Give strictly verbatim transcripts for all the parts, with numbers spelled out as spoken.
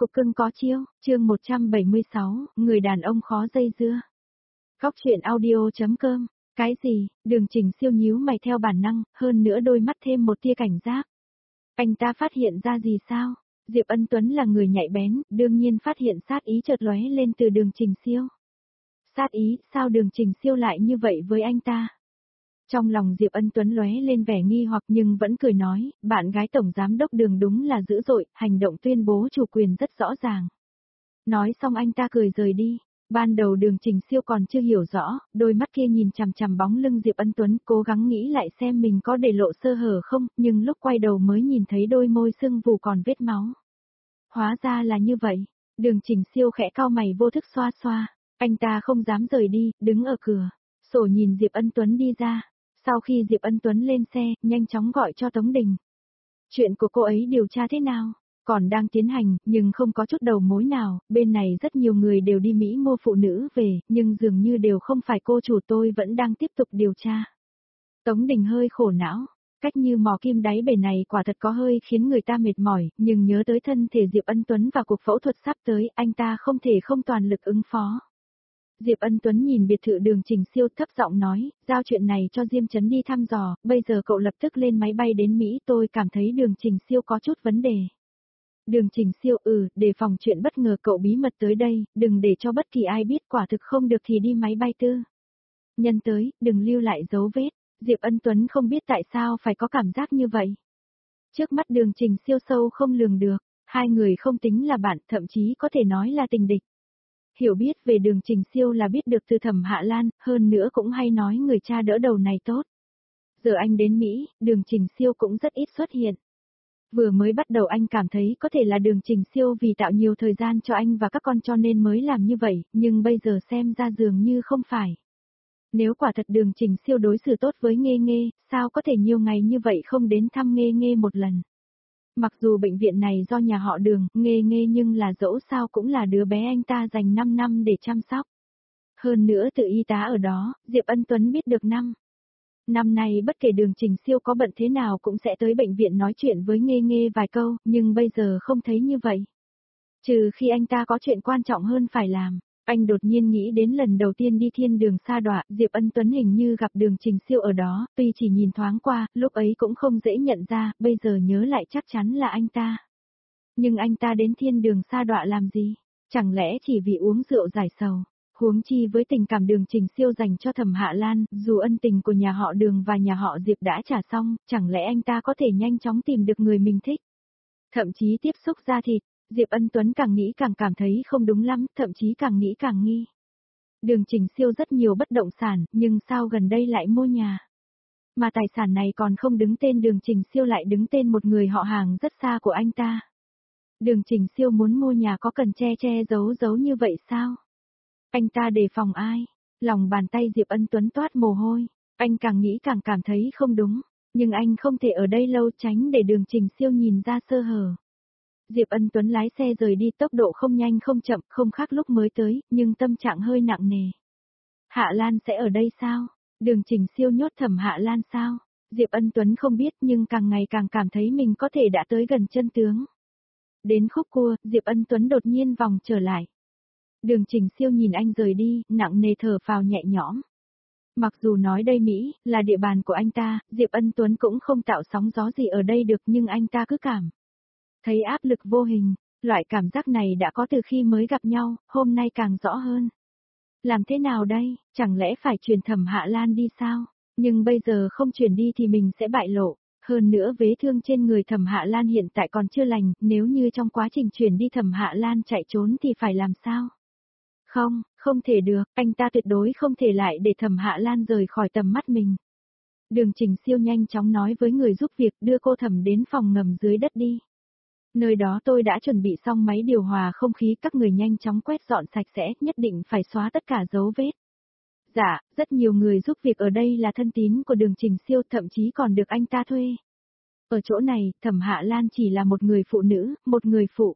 cục cưng có chiêu, chương một trăm bảy mươi sáu, người đàn ông khó dây dưa. Góc truyện audio.com, cái gì, Đường Trình Siêu nhíu mày theo bản năng, hơn nữa đôi mắt thêm một tia cảnh giác. Anh ta phát hiện ra gì sao? Diệp Ân Tuấn là người nhạy bén, đương nhiên phát hiện sát ý chợt lóe lên từ Đường Trình Siêu. Sát ý, sao Đường Trình Siêu lại như vậy với anh ta? Trong lòng Diệp Ân Tuấn lóe lên vẻ nghi hoặc nhưng vẫn cười nói, bạn gái tổng giám đốc Đường đúng là dữ dội, hành động tuyên bố chủ quyền rất rõ ràng. Nói xong anh ta cười rời đi. Ban đầu Đường Trình Siêu còn chưa hiểu rõ, đôi mắt kia nhìn chằm chằm bóng lưng Diệp Ân Tuấn, cố gắng nghĩ lại xem mình có để lộ sơ hở không, nhưng lúc quay đầu mới nhìn thấy đôi môi sưng vù còn vết máu. Hóa ra là như vậy. Đường Trình Siêu khẽ cau mày vô thức xoa xoa, anh ta không dám rời đi, đứng ở cửa sổ nhìn Diệp Ân Tuấn đi ra. Sau khi Diệp Ân Tuấn lên xe, nhanh chóng gọi cho Tống Đình. Chuyện của cô ấy điều tra thế nào? Còn đang tiến hành, nhưng không có chút đầu mối nào, bên này rất nhiều người đều đi Mỹ mua phụ nữ về, nhưng dường như đều không phải cô chủ, tôi vẫn đang tiếp tục điều tra. Tống Đình hơi khổ não, cách như mò kim đáy bể này quả thật có hơi khiến người ta mệt mỏi, nhưng nhớ tới thân thể Diệp Ân Tuấn và cuộc phẫu thuật sắp tới, anh ta không thể không toàn lực ứng phó. Diệp Ân Tuấn nhìn biệt thự Đường Trình Siêu thấp giọng nói, giao chuyện này cho Diêm Chấn đi thăm dò, bây giờ cậu lập tức lên máy bay đến Mỹ, tôi cảm thấy Đường Trình Siêu có chút vấn đề. Đường Trình Siêu, ừ, đề phòng chuyện bất ngờ, cậu bí mật tới đây, đừng để cho bất kỳ ai biết, quả thực không được thì đi máy bay tư nhân tới, đừng lưu lại dấu vết. Diệp Ân Tuấn không biết tại sao phải có cảm giác như vậy. Trước mắt Đường Trình Siêu sâu không lường được, hai người không tính là bạn, thậm chí có thể nói là tình địch. Hiểu biết về Đường Trình Siêu là biết được từ Thẩm Hạ Lan, hơn nữa cũng hay nói người cha đỡ đầu này tốt. Giờ anh đến Mỹ, Đường Trình Siêu cũng rất ít xuất hiện. Vừa mới bắt đầu anh cảm thấy có thể là Đường Trình Siêu vì tạo nhiều thời gian cho anh và các con cho nên mới làm như vậy, nhưng bây giờ xem ra dường như không phải. Nếu quả thật Đường Trình Siêu đối xử tốt với Nghê Nghê, sao có thể nhiều ngày như vậy không đến thăm Nghê Nghê một lần. Mặc dù bệnh viện này do nhà họ Đường, Nghê Nghê nhưng là dẫu sao cũng là đứa bé anh ta dành năm năm để chăm sóc. Hơn nữa từ y tá ở đó, Diệp Ân Tuấn biết được năm. Năm nay bất kể Đường Trình Siêu có bận thế nào cũng sẽ tới bệnh viện nói chuyện với Nghê Nghê vài câu, nhưng bây giờ không thấy như vậy. Trừ khi anh ta có chuyện quan trọng hơn phải làm. Anh đột nhiên nghĩ đến lần đầu tiên đi thiên đường sa đọa, Diệp Ân Tuấn hình như gặp Đường Trình Siêu ở đó, tuy chỉ nhìn thoáng qua, lúc ấy cũng không dễ nhận ra, bây giờ nhớ lại chắc chắn là anh ta. Nhưng anh ta đến thiên đường sa đọa làm gì? Chẳng lẽ chỉ vì uống rượu giải sầu? Huống chi với tình cảm Đường Trình Siêu dành cho Thẩm Hạ Lan, dù ân tình của nhà họ Đường và nhà họ Diệp đã trả xong, chẳng lẽ anh ta có thể nhanh chóng tìm được người mình thích? Thậm chí tiếp xúc da thịt. Diệp Ân Tuấn càng nghĩ càng cảm thấy không đúng lắm, thậm chí càng nghĩ càng nghi. Đường Trình Siêu rất nhiều bất động sản, nhưng sao gần đây lại mua nhà? Mà tài sản này còn không đứng tên Đường Trình Siêu lại đứng tên một người họ hàng rất xa của anh ta. Đường Trình Siêu muốn mua nhà có cần che che giấu giấu như vậy sao? Anh ta đề phòng ai? Lòng bàn tay Diệp Ân Tuấn toát mồ hôi, anh càng nghĩ càng cảm thấy không đúng, nhưng anh không thể ở đây lâu tránh để Đường Trình Siêu nhìn ra sơ hở. Diệp Ân Tuấn lái xe rời đi, tốc độ không nhanh không chậm, không khác lúc mới tới, nhưng tâm trạng hơi nặng nề. Hạ Lan sẽ ở đây sao? Đường Trình Siêu nhốt Thẩm Hạ Lan sao? Diệp Ân Tuấn không biết nhưng càng ngày càng cảm thấy mình có thể đã tới gần chân tướng. Đến khúc cua, Diệp Ân Tuấn đột nhiên vòng trở lại. Đường Trình Siêu nhìn anh rời đi, nặng nề thở phào nhẹ nhõm. Mặc dù nói đây Mỹ là địa bàn của anh ta, Diệp Ân Tuấn cũng không tạo sóng gió gì ở đây được, nhưng anh ta cứ cảm thấy áp lực vô hình, loại cảm giác này đã có từ khi mới gặp nhau, hôm nay càng rõ hơn. Làm thế nào đây, chẳng lẽ phải chuyển Thẩm Hạ Lan đi sao? Nhưng bây giờ không chuyển đi thì mình sẽ bại lộ, hơn nữa vết thương trên người Thẩm Hạ Lan hiện tại còn chưa lành, nếu như trong quá trình chuyển đi Thẩm Hạ Lan chạy trốn thì phải làm sao? Không, không thể được, anh ta tuyệt đối không thể lại để Thẩm Hạ Lan rời khỏi tầm mắt mình. Đường Trình Siêu nhanh chóng nói với người giúp việc đưa cô Thẩm đến phòng ngầm dưới đất đi. Nơi đó tôi đã chuẩn bị xong máy điều hòa không khí, các người nhanh chóng quét dọn sạch sẽ, nhất định phải xóa tất cả dấu vết. Dạ, rất nhiều người giúp việc ở đây là thân tín của Đường Trình Siêu, thậm chí còn được anh ta thuê. Ở chỗ này, Thẩm Hạ Lan chỉ là một người phụ nữ, một người phụ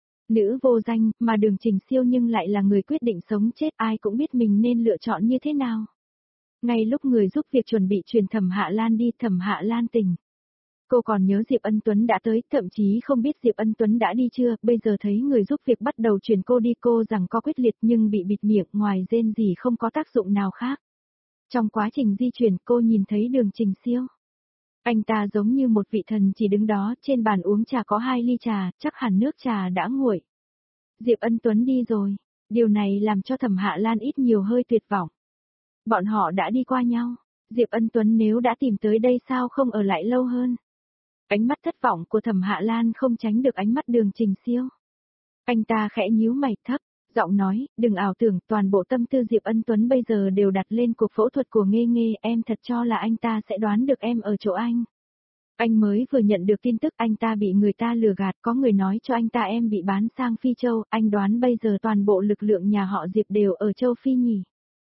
nữ vô danh, mà Đường Trình Siêu nhưng lại là người quyết định sống chết, ai cũng biết mình nên lựa chọn như thế nào. Ngay lúc người giúp việc chuẩn bị truyền Thẩm Hạ Lan đi, Thẩm Hạ Lan tỉnh. Cô còn nhớ Diệp Ân Tuấn đã tới, thậm chí không biết Diệp Ân Tuấn đã đi chưa, bây giờ thấy người giúp việc bắt đầu chuyển cô đi, cô rằng có quyết liệt nhưng bị bịt miệng, ngoài rên gì không có tác dụng nào khác. Trong quá trình di chuyển cô nhìn thấy Đường Trình Siêu. Anh ta giống như một vị thần chỉ đứng đó, trên bàn uống trà có hai ly trà, chắc hẳn nước trà đã nguội. Diệp Ân Tuấn đi rồi, điều này làm cho Thẩm Hạ Lan ít nhiều hơi tuyệt vọng. Bọn họ đã đi qua nhau, Diệp Ân Tuấn nếu đã tìm tới đây sao không ở lại lâu hơn. Ánh mắt thất vọng của Thẩm Hạ Lan không tránh được ánh mắt Đường Trình Siêu. Anh ta khẽ nhíu mày thấp, giọng nói, đừng ảo tưởng, toàn bộ tâm tư Diệp Ân Tuấn bây giờ đều đặt lên cuộc phẫu thuật của Nghê Nghê, em thật cho là anh ta sẽ đoán được em ở chỗ anh. Anh mới vừa nhận được tin tức anh ta bị người ta lừa gạt, có người nói cho anh ta em bị bán sang Phi Châu, anh đoán bây giờ toàn bộ lực lượng nhà họ Diệp đều ở châu Phi nhỉ.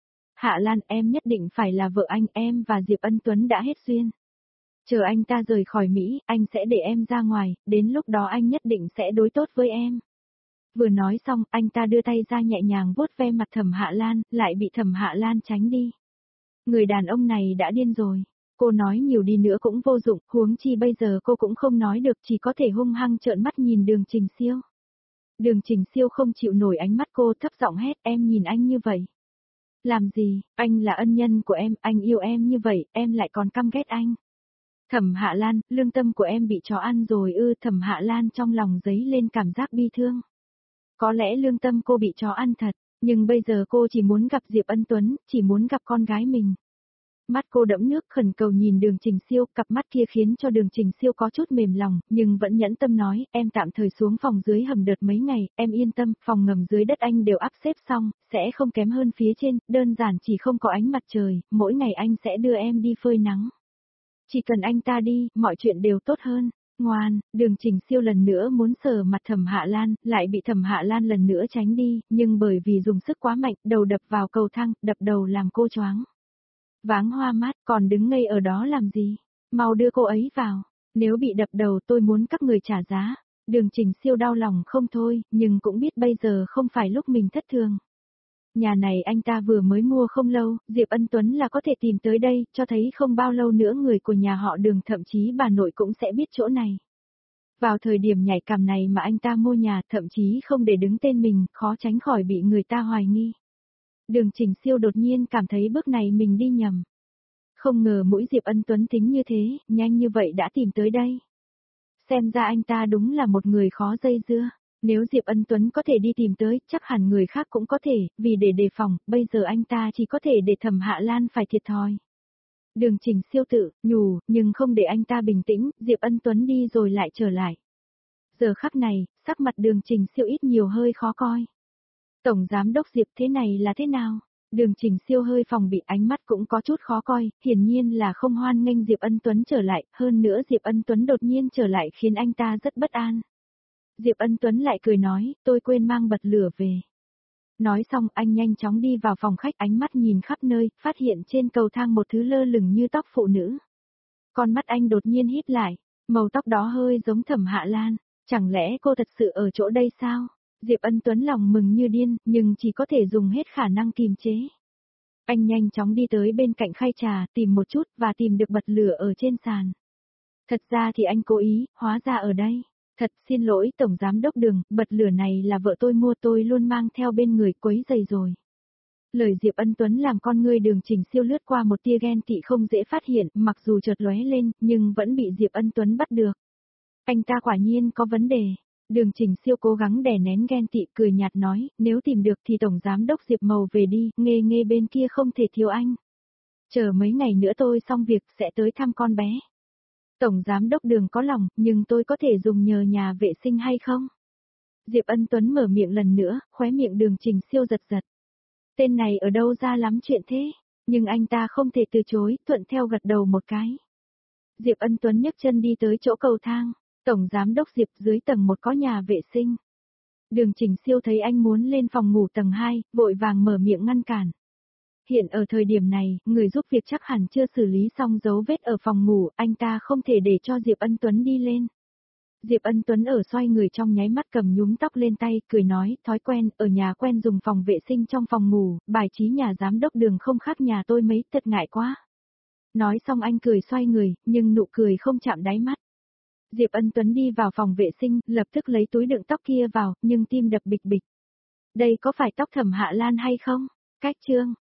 Hạ Lan, em nhất định phải là vợ anh, em và Diệp Ân Tuấn đã hết duyên. Chờ anh ta rời khỏi Mỹ, anh sẽ để em ra ngoài, đến lúc đó anh nhất định sẽ đối tốt với em. Vừa nói xong, anh ta đưa tay ra nhẹ nhàng vuốt ve mặt Thẩm Hạ Lan, lại bị Thẩm Hạ Lan tránh đi. Người đàn ông này đã điên rồi. Cô nói nhiều đi nữa cũng vô dụng, huống chi bây giờ cô cũng không nói được, chỉ có thể hung hăng trợn mắt nhìn Đường Trình Siêu. Đường Trình Siêu không chịu nổi ánh mắt cô, thấp giọng hét, em nhìn anh như vậy. Làm gì, anh là ân nhân của em, anh yêu em như vậy, em lại còn căm ghét anh. Thẩm Hạ Lan, lương tâm của em bị chó ăn rồi ư? Thẩm Hạ Lan trong lòng dấy lên cảm giác bi thương. Có lẽ lương tâm cô bị chó ăn thật, nhưng bây giờ cô chỉ muốn gặp Diệp Ân Tuấn, chỉ muốn gặp con gái mình. Mắt cô đẫm nước khẩn cầu nhìn Đường Trình Siêu, cặp mắt kia khiến cho Đường Trình Siêu có chút mềm lòng, nhưng vẫn nhẫn tâm nói, em tạm thời xuống phòng dưới hầm đợt mấy ngày, em yên tâm, phòng ngầm dưới đất anh đều áp xếp xong, sẽ không kém hơn phía trên, đơn giản chỉ không có ánh mặt trời, mỗi ngày anh sẽ đưa em đi phơi nắng. Chỉ cần anh ta đi, mọi chuyện đều tốt hơn. Ngoan, Đường Trình Siêu lần nữa muốn sờ mặt Thẩm Hạ Lan, lại bị Thẩm Hạ Lan lần nữa tránh đi, nhưng bởi vì dùng sức quá mạnh, đầu đập vào cầu thang, đập đầu làm cô choáng. Váng hoa mắt, còn đứng ngây ở đó làm gì? Mau đưa cô ấy vào. Nếu bị đập đầu tôi muốn các người trả giá. Đường Trình Siêu đau lòng không thôi, nhưng cũng biết bây giờ không phải lúc mình thất thường. Nhà này anh ta vừa mới mua không lâu, Diệp Ân Tuấn là có thể tìm tới đây, cho thấy không bao lâu nữa người của nhà họ Đường thậm chí bà nội cũng sẽ biết chỗ này. Vào thời điểm nhạy cảm này mà anh ta mua nhà thậm chí không để đứng tên mình, khó tránh khỏi bị người ta hoài nghi. Đường Trình Siêu đột nhiên cảm thấy bước này mình đi nhầm. Không ngờ mũi Diệp Ân Tuấn tính như thế, nhanh như vậy đã tìm tới đây. Xem ra anh ta đúng là một người khó dây dưa. Nếu Diệp Ân Tuấn có thể đi tìm tới, chắc hẳn người khác cũng có thể, vì để đề phòng, bây giờ anh ta chỉ có thể để Thẩm Hạ Lan phải thiệt thòi. Đường Trình Siêu tự, nhủ, nhưng không để anh ta bình tĩnh, Diệp Ân Tuấn đi rồi lại trở lại. Giờ khắc này, sắc mặt Đường Trình Siêu ít nhiều hơi khó coi. Tổng Giám đốc Diệp thế này là thế nào? Đường Trình Siêu hơi phòng bị, ánh mắt cũng có chút khó coi, hiển nhiên là không hoan nghênh Diệp Ân Tuấn trở lại, hơn nữa Diệp Ân Tuấn đột nhiên trở lại khiến anh ta rất bất an. Diệp Ân Tuấn lại cười nói, tôi quên mang bật lửa về. Nói xong anh nhanh chóng đi vào phòng khách, ánh mắt nhìn khắp nơi, phát hiện trên cầu thang một thứ lơ lửng như tóc phụ nữ. Con mắt anh đột nhiên híp lại, màu tóc đó hơi giống Thẩm Hạ Lan, chẳng lẽ cô thật sự ở chỗ đây sao? Diệp Ân Tuấn lòng mừng như điên, nhưng chỉ có thể dùng hết khả năng kiềm chế. Anh nhanh chóng đi tới bên cạnh khay trà, tìm một chút, và tìm được bật lửa ở trên sàn. Thật ra thì anh cố ý, hóa ra ở đây. Thật xin lỗi Tổng Giám đốc Đường, bật lửa này là vợ tôi mua, tôi luôn mang theo bên người, quấy rầy rồi. Lời Diệp Ân Tuấn làm con ngươi Đường Trình Siêu lướt qua một tia ghen tị không dễ phát hiện, mặc dù chợt lóe lên, nhưng vẫn bị Diệp Ân Tuấn bắt được. Anh ta quả nhiên có vấn đề. Đường Trình Siêu cố gắng đè nén ghen tị, cười nhạt nói, nếu tìm được thì Tổng Giám đốc Diệp Mầu về đi, Nghê Nghê bên kia không thể thiếu anh. Chờ mấy ngày nữa tôi xong việc sẽ tới thăm con bé. Tổng Giám đốc Đường có lòng, nhưng tôi có thể dùng nhờ nhà vệ sinh hay không? Diệp Ân Tuấn mở miệng lần nữa, khóe miệng Đường Trình Siêu giật giật. Tên này ở đâu ra lắm chuyện thế? Nhưng anh ta không thể từ chối, thuận theo gật đầu một cái. Diệp Ân Tuấn nhấc chân đi tới chỗ cầu thang. Tổng Giám đốc Diệp, dưới tầng một có nhà vệ sinh. Đường Trình Siêu thấy anh muốn lên phòng ngủ tầng hai, vội vàng mở miệng ngăn cản. Hiện ở thời điểm này, người giúp việc chắc hẳn chưa xử lý xong dấu vết ở phòng ngủ, anh ta không thể để cho Diệp Ân Tuấn đi lên. Diệp Ân Tuấn ở xoay người trong nháy mắt cầm nhúm tóc lên tay, cười nói, thói quen, ở nhà quen dùng phòng vệ sinh trong phòng ngủ, bài trí nhà giám đốc Đường không khác nhà tôi mấy, thật ngại quá. Nói xong anh cười xoay người, nhưng nụ cười không chạm đáy mắt. Diệp Ân Tuấn đi vào phòng vệ sinh, lập tức lấy túi đựng tóc kia vào, nhưng tim đập bịch bịch. Đây có phải tóc Thẩm Hạ Lan hay không? Cách trương,